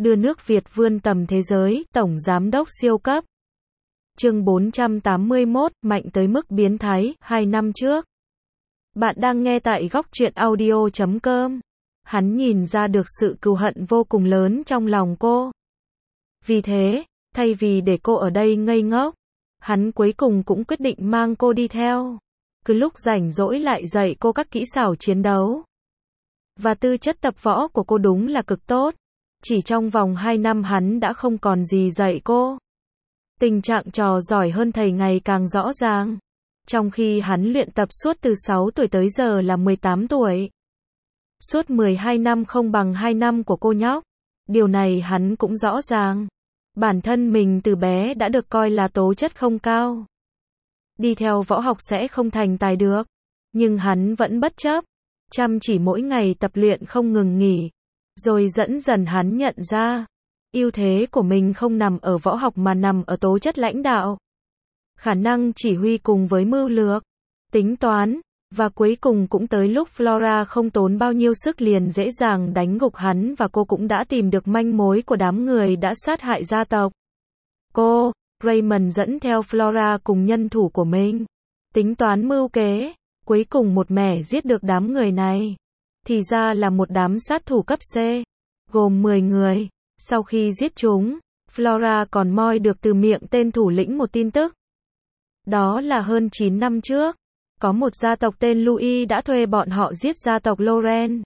đưa nước Việt vươn tầm thế giới, Tổng Giám đốc siêu cấp. Chương 481, mạnh tới mức biến thái, 2 năm trước. Bạn đang nghe tại góc truyện audio.com. Hắn nhìn ra được sự cừu hận vô cùng lớn trong lòng cô. Vì thế, thay vì để cô ở đây ngây ngốc, hắn cuối cùng cũng quyết định mang cô đi theo. Cứ lúc rảnh rỗi lại dạy cô các kỹ xảo chiến đấu. Và tư chất tập võ của cô đúng là cực tốt. Chỉ trong vòng 2 năm hắn đã không còn gì dạy cô. Tình trạng trò giỏi hơn thầy ngày càng rõ ràng. Trong khi hắn luyện tập suốt từ 6 tuổi tới giờ là 18 tuổi. Suốt 12 năm không bằng 2 năm của cô nhóc. Điều này hắn cũng rõ ràng. Bản thân mình từ bé đã được coi là tố chất không cao. Đi theo võ học sẽ không thành tài được. Nhưng hắn vẫn bất chấp. Chăm chỉ mỗi ngày tập luyện không ngừng nghỉ. Rồi dần dần hắn nhận ra. Ưu thế của mình không nằm ở võ học mà nằm ở tố chất lãnh đạo. Khả năng chỉ huy cùng với mưu lược, tính toán, và cuối cùng cũng tới lúc Flora không tốn bao nhiêu sức liền dễ dàng đánh gục hắn và cô cũng đã tìm được manh mối của đám người đã sát hại gia tộc. Cô, Raymond dẫn theo Flora cùng nhân thủ của mình, tính toán mưu kế, cuối cùng một mẻ giết được đám người này. Thì ra là một đám sát thủ cấp C, gồm 10 người. Sau khi giết chúng, Flora còn moi được từ miệng tên thủ lĩnh một tin tức. Đó là hơn 9 năm trước, có một gia tộc tên Louis đã thuê bọn họ giết gia tộc Loren.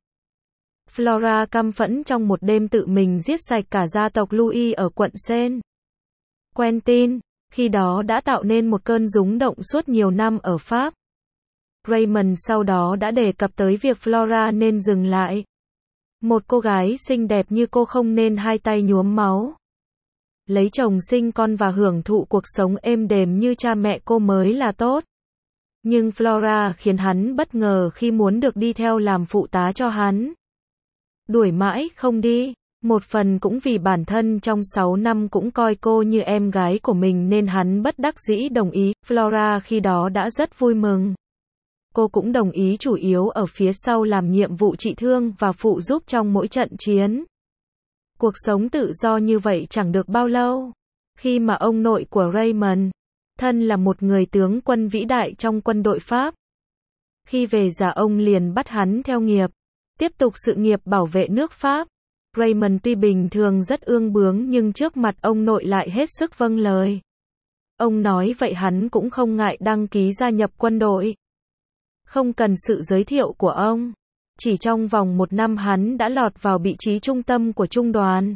Flora căm phẫn trong một đêm tự mình giết sạch cả gia tộc Louis ở quận Seine. Quentin, khi đó đã tạo nên một cơn rúng động suốt nhiều năm ở Pháp. Raymond sau đó đã đề cập tới việc Flora nên dừng lại. Một cô gái xinh đẹp như cô không nên hai tay nhuốm máu. Lấy chồng sinh con và hưởng thụ cuộc sống êm đềm như cha mẹ cô mới là tốt. Nhưng Flora khiến hắn bất ngờ khi muốn được đi theo làm phụ tá cho hắn. Đuổi mãi không đi, một phần cũng vì bản thân trong 6 năm cũng coi cô như em gái của mình nên hắn bất đắc dĩ đồng ý. Flora khi đó đã rất vui mừng. Cô cũng đồng ý chủ yếu ở phía sau làm nhiệm vụ trị thương và phụ giúp trong mỗi trận chiến. Cuộc sống tự do như vậy chẳng được bao lâu. Khi mà ông nội của Raymond, thân là một người tướng quân vĩ đại trong quân đội Pháp. Khi về già ông liền bắt hắn theo nghiệp, tiếp tục sự nghiệp bảo vệ nước Pháp. Raymond tuy bình thường rất ương bướng nhưng trước mặt ông nội lại hết sức vâng lời. Ông nói vậy hắn cũng không ngại đăng ký gia nhập quân đội. Không cần sự giới thiệu của ông. Chỉ trong vòng 1 năm hắn đã lọt vào vị trí trung tâm của trung đoàn.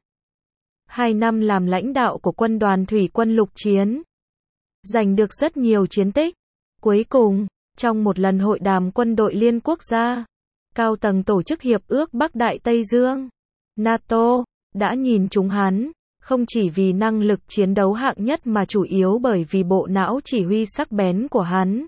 2 năm làm lãnh đạo của quân đoàn thủy quân lục chiến. Giành được rất nhiều chiến tích. Cuối cùng, trong một lần hội đàm quân đội liên quốc gia, cao tầng tổ chức Hiệp ước Bắc Đại Tây Dương, NATO, đã nhìn trúng hắn, không chỉ vì năng lực chiến đấu hạng nhất mà chủ yếu bởi vì bộ não chỉ huy sắc bén của hắn.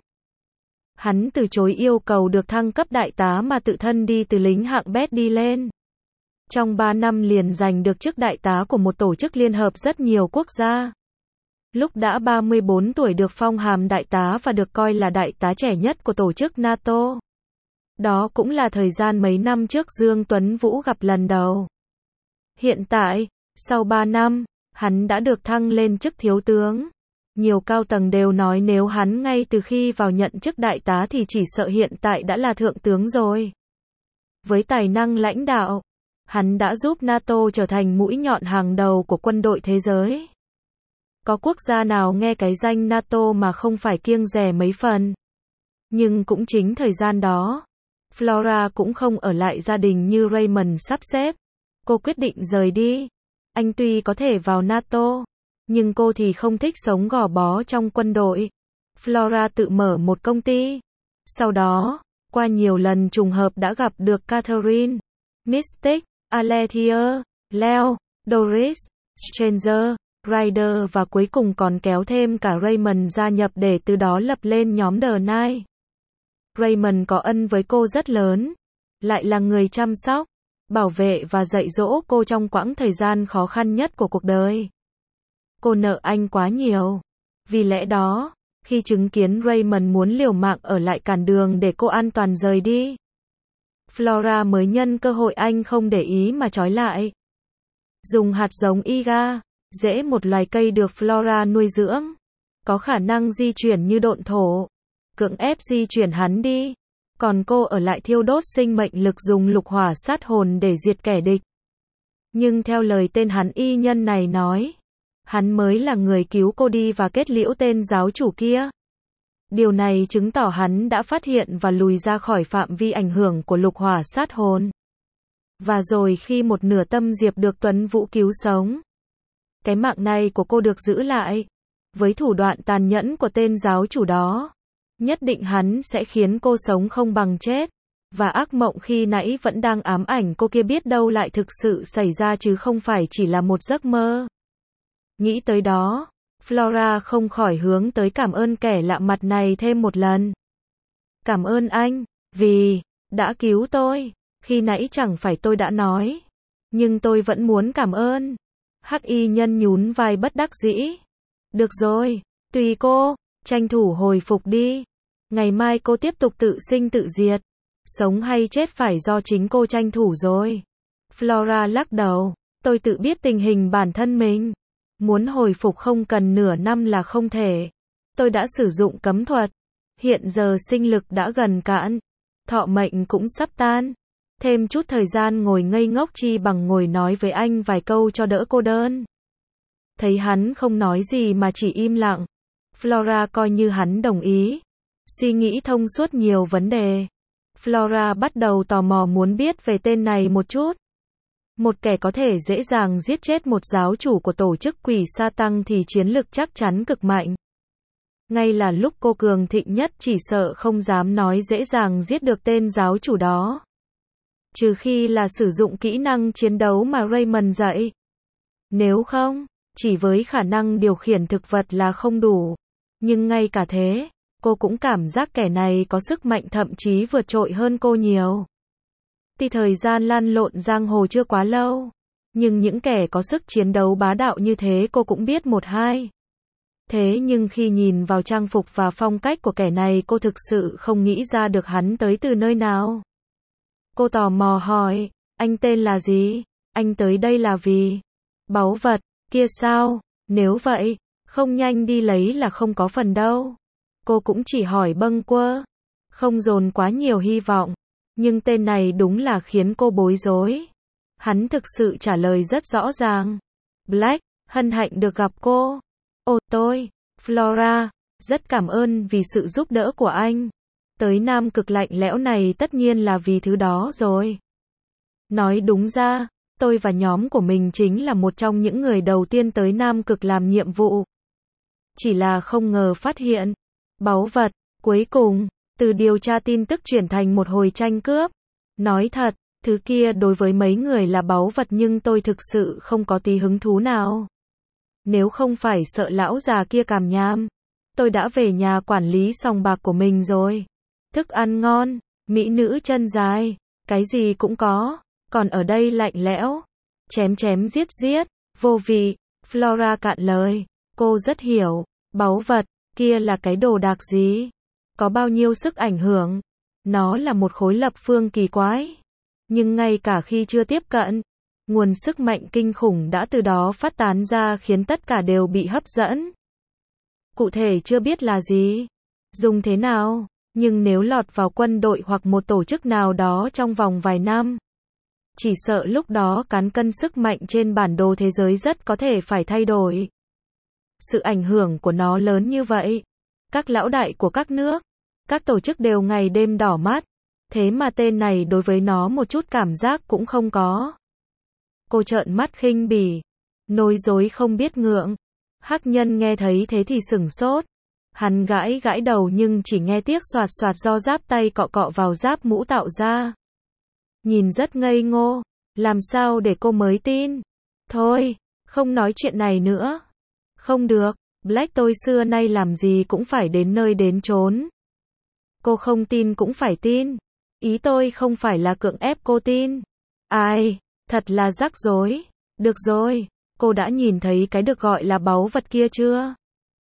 Hắn từ chối yêu cầu được thăng cấp đại tá mà tự thân đi từ lính hạng bét đi lên. Trong 3 năm liền giành được chức đại tá của một tổ chức liên hợp rất nhiều quốc gia. Lúc đã 34 tuổi được phong hàm đại tá và được coi là đại tá trẻ nhất của tổ chức NATO. Đó cũng là thời gian mấy năm trước Dương Tuấn Vũ gặp lần đầu. Hiện tại, sau 3 năm, hắn đã được thăng lên chức thiếu tướng. Nhiều cao tầng đều nói nếu hắn ngay từ khi vào nhận chức đại tá thì chỉ sợ hiện tại đã là thượng tướng rồi. Với tài năng lãnh đạo, hắn đã giúp NATO trở thành mũi nhọn hàng đầu của quân đội thế giới. Có quốc gia nào nghe cái danh NATO mà không phải kiêng dè mấy phần. Nhưng cũng chính thời gian đó, Flora cũng không ở lại gia đình như Raymond sắp xếp. Cô quyết định rời đi. Anh tuy có thể vào NATO, nhưng cô thì không thích sống gò bó trong quân đội. Flora tự mở một công ty. Sau đó, qua nhiều lần trùng hợp đã gặp được Catherine, Mystic, Alethea, Leo, Doris, Stranger, Ryder và cuối cùng còn kéo thêm cả Raymond gia nhập để từ đó lập lên nhóm The Nine. Raymond có ân với cô rất lớn, lại là người chăm sóc, bảo vệ và dạy dỗ cô trong quãng thời gian khó khăn nhất của cuộc đời. Cô nợ anh quá nhiều. Vì lẽ đó, khi chứng kiến Raymond muốn liều mạng ở lại cản đường để cô an toàn rời đi, Flora mới nhân cơ hội anh không để ý mà trói lại. Dùng hạt giống Iga, rễ một loài cây được Flora nuôi dưỡng. Có khả năng di chuyển như độn thổ. Cưỡng ép di chuyển hắn đi. Còn cô ở lại thiêu đốt sinh mệnh lực dùng lục hỏa sát hồn để diệt kẻ địch. Nhưng theo lời tên hắn y nhân này nói, hắn mới là người cứu cô đi và kết liễu tên giáo chủ kia. Điều này chứng tỏ hắn đã phát hiện và lùi ra khỏi phạm vi ảnh hưởng của lục hỏa sát hồn. Và rồi khi một nửa tâm Diệp được Tuấn Vũ cứu sống, cái mạng này của cô được giữ lại. Với thủ đoạn tàn nhẫn của tên giáo chủ đó, nhất định hắn sẽ khiến cô sống không bằng chết. Và ác mộng khi nãy vẫn đang ám ảnh cô kia biết đâu lại thực sự xảy ra chứ không phải chỉ là một giấc mơ. Nghĩ tới đó, Flora không khỏi hướng tới cảm ơn kẻ lạ mặt này thêm một lần. Cảm ơn anh, vì đã cứu tôi. Khi nãy chẳng phải tôi đã nói. Nhưng tôi vẫn muốn cảm ơn. Hắc y nhân nhún vai bất đắc dĩ. Được rồi, tùy cô, tranh thủ hồi phục đi. Ngày mai cô tiếp tục tự sinh tự diệt. Sống hay chết phải do chính cô tranh thủ rồi. Flora lắc đầu. Tôi tự biết tình hình bản thân mình. Muốn hồi phục không cần nửa năm là không thể. Tôi đã sử dụng cấm thuật. Hiện giờ sinh lực đã gần cạn. Thọ mệnh cũng sắp tan. Thêm chút thời gian ngồi ngây ngốc chi bằng ngồi nói với anh vài câu cho đỡ cô đơn. Thấy hắn không nói gì mà chỉ im lặng. Flora coi như hắn đồng ý. Suy nghĩ thông suốt nhiều vấn đề. Flora bắt đầu tò mò muốn biết về tên này một chút. Một kẻ có thể dễ dàng giết chết một giáo chủ của tổ chức quỷ sa tăng thì chiến lực chắc chắn cực mạnh. Ngay là lúc cô cường thịnh nhất chỉ sợ không dám nói dễ dàng giết được tên giáo chủ đó. Trừ khi là sử dụng kỹ năng chiến đấu mà Raymond dạy. Nếu không, chỉ với khả năng điều khiển thực vật là không đủ. Nhưng ngay cả thế, cô cũng cảm giác kẻ này có sức mạnh thậm chí vượt trội hơn cô nhiều. Tuy thời gian lăn lộn giang hồ chưa quá lâu, nhưng những kẻ có sức chiến đấu bá đạo như thế cô cũng biết một hai. Thế nhưng khi nhìn vào trang phục và phong cách của kẻ này cô thực sự không nghĩ ra được hắn tới từ nơi nào. Cô tò mò hỏi, anh tên là gì? Anh tới đây là vì báu vật kia sao? Nếu vậy, không nhanh đi lấy là không có phần đâu. Cô cũng chỉ hỏi bâng quơ, không dồn quá nhiều hy vọng. Nhưng tên này đúng là khiến cô bối rối. Hắn thực sự trả lời rất rõ ràng. Black, hân hạnh được gặp cô. Ồ tôi, Flora, rất cảm ơn vì sự giúp đỡ của anh. Tới Nam Cực lạnh lẽo này tất nhiên là vì thứ đó rồi. Nói đúng ra, tôi và nhóm của mình chính là một trong những người đầu tiên tới Nam Cực làm nhiệm vụ. Chỉ là không ngờ phát hiện báu vật, cuối cùng, từ điều tra tin tức chuyển thành một hồi tranh cướp. Nói thật, thứ kia đối với mấy người là báu vật nhưng tôi thực sự không có tí hứng thú nào. Nếu không phải sợ lão già kia càm nham, tôi đã về nhà quản lý sòng bạc của mình rồi. Thức ăn ngon, mỹ nữ chân dài, cái gì cũng có, còn ở đây lạnh lẽo, chém chém giết giết, vô vị. Flora cạn lời, cô rất hiểu, báu vật, kia là cái đồ đạc gì? Có bao nhiêu sức ảnh hưởng? Nó là một khối lập phương kỳ quái. Nhưng ngay cả khi chưa tiếp cận, nguồn sức mạnh kinh khủng đã từ đó phát tán ra khiến tất cả đều bị hấp dẫn. Cụ thể chưa biết là gì, dùng thế nào, nhưng nếu lọt vào quân đội hoặc một tổ chức nào đó trong vòng vài năm, chỉ sợ lúc đó cán cân sức mạnh trên bản đồ thế giới rất có thể phải thay đổi. Sự ảnh hưởng của nó lớn như vậy. Các lão đại của các nước, các tổ chức đều ngày đêm đỏ mắt. Thế mà tên này đối với nó một chút cảm giác cũng không có. Cô trợn mắt khinh bỉ. Nói dối không biết ngượng. Hắc nhân nghe thấy thế thì sửng sốt. Hắn gãi gãi đầu nhưng chỉ nghe tiếc xoạt xoạt do giáp tay cọ cọ vào giáp mũ tạo ra. Nhìn rất ngây ngô. Làm sao để cô mới tin? Thôi, không nói chuyện này nữa. Không được, Black tôi xưa nay làm gì cũng phải đến nơi đến chốn. Cô không tin cũng phải tin. Ý tôi không phải là cưỡng ép cô tin. Ai, thật là rắc rối. Được rồi, cô đã nhìn thấy cái được gọi là báu vật kia chưa?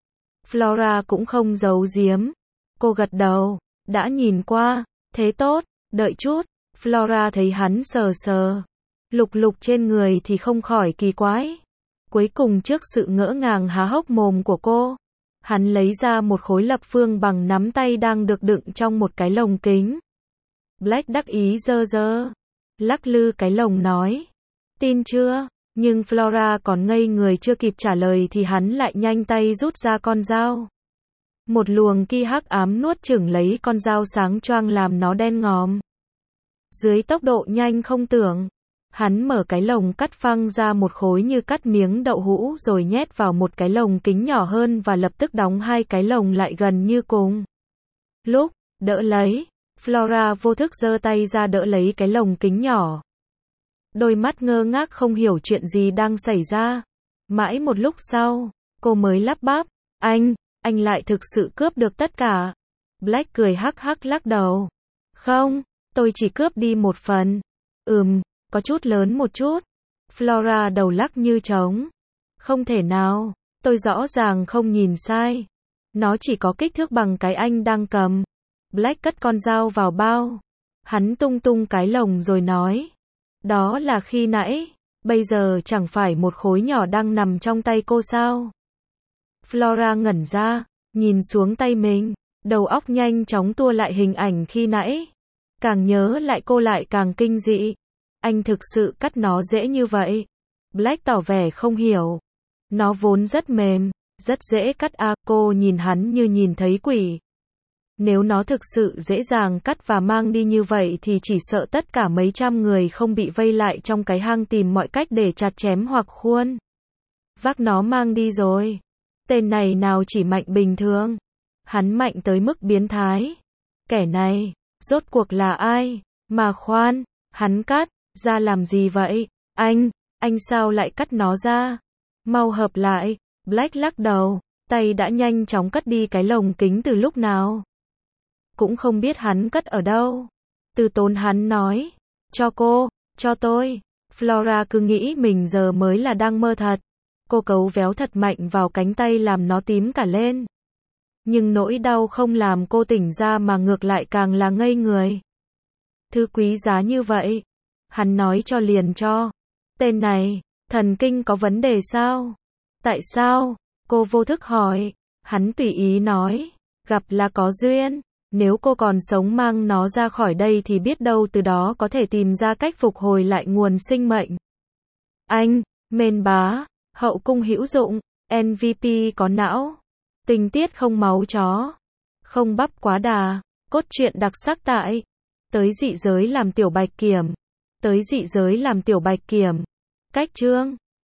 Flora cũng không giấu giếm. Cô gật đầu, đã nhìn qua, thế tốt, đợi chút. Flora thấy hắn sờ sờ. Lục lục trên người thì không khỏi kỳ quái. Cuối cùng trước sự ngỡ ngàng há hốc mồm của cô, hắn lấy ra một khối lập phương bằng nắm tay đang được đựng trong một cái lồng kính. Black đắc ý lắc lư cái lồng nói. Tin chưa? Nhưng Flora còn ngây người chưa kịp trả lời thì hắn lại nhanh tay rút ra con dao. Một luồng ki hắc ám nuốt chửng lấy con dao sáng choang làm nó đen ngòm. Dưới tốc độ nhanh không tưởng, hắn mở cái lồng cắt phăng ra một khối như cắt miếng đậu hũ rồi nhét vào một cái lồng kính nhỏ hơn và lập tức đóng hai cái lồng lại gần như cùng lúc. Đỡ lấy, Flora vô thức giơ tay ra đỡ lấy cái lồng kính nhỏ. Đôi mắt ngơ ngác không hiểu chuyện gì đang xảy ra. Mãi một lúc sau, cô mới lắp bắp, anh lại thực sự cướp được tất cả. Black cười hắc hắc lắc đầu. Không, tôi chỉ cướp đi một phần. Có chút lớn một chút. Flora đầu lắc như trống. Không thể nào, tôi rõ ràng không nhìn sai. Nó chỉ có kích thước bằng cái anh đang cầm. Black cất con dao vào bao. Hắn tung tung cái lồng rồi nói. Đó là khi nãy, bây giờ chẳng phải một khối nhỏ đang nằm trong tay cô sao? Flora ngẩn ra, nhìn xuống tay mình, đầu óc nhanh chóng tua lại hình ảnh khi nãy. Càng nhớ lại cô lại càng kinh dị. Anh thực sự cắt nó dễ như vậy? Black tỏ vẻ không hiểu. Nó vốn rất mềm, rất dễ cắt à, cô nhìn hắn như nhìn thấy quỷ. Nếu nó thực sự dễ dàng cắt và mang đi như vậy thì chỉ sợ tất cả mấy trăm người không bị vây lại trong cái hang tìm mọi cách để chặt chém hoặc khuôn vác nó mang đi rồi. Tên này nào chỉ mạnh bình thường, hắn mạnh tới mức biến thái. Kẻ này, rốt cuộc là ai? Mà khoan, hắn cắt ra làm gì vậy? Anh sao lại cắt nó ra? Mau hợp lại. Black lắc đầu, tay đã nhanh chóng cắt đi cái lồng kính từ lúc nào. Cũng không biết hắn cất ở đâu. Từ tốn hắn nói, cho cô, cho tôi. Flora cứ nghĩ mình giờ mới là đang mơ thật. Cô cấu véo thật mạnh vào cánh tay làm nó tím cả lên. Nhưng nỗi đau không làm cô tỉnh ra mà ngược lại càng là ngây người. Thứ quý giá như vậy, hắn nói cho liền cho. Tên này, thần kinh có vấn đề sao? Tại sao? Cô vô thức hỏi. Hắn tùy ý nói, gặp là có duyên. Nếu cô còn sống mang nó ra khỏi đây thì biết đâu từ đó có thể tìm ra cách phục hồi lại nguồn sinh mệnh. Mên bá, hậu cung hữu dụng, MVP có não, tình tiết không máu chó, không bắp quá đà, cốt truyện đặc sắc tại Tới dị giới làm tiểu bạch kiểm. Tới dị giới làm tiểu bạch kiểm. Cách chương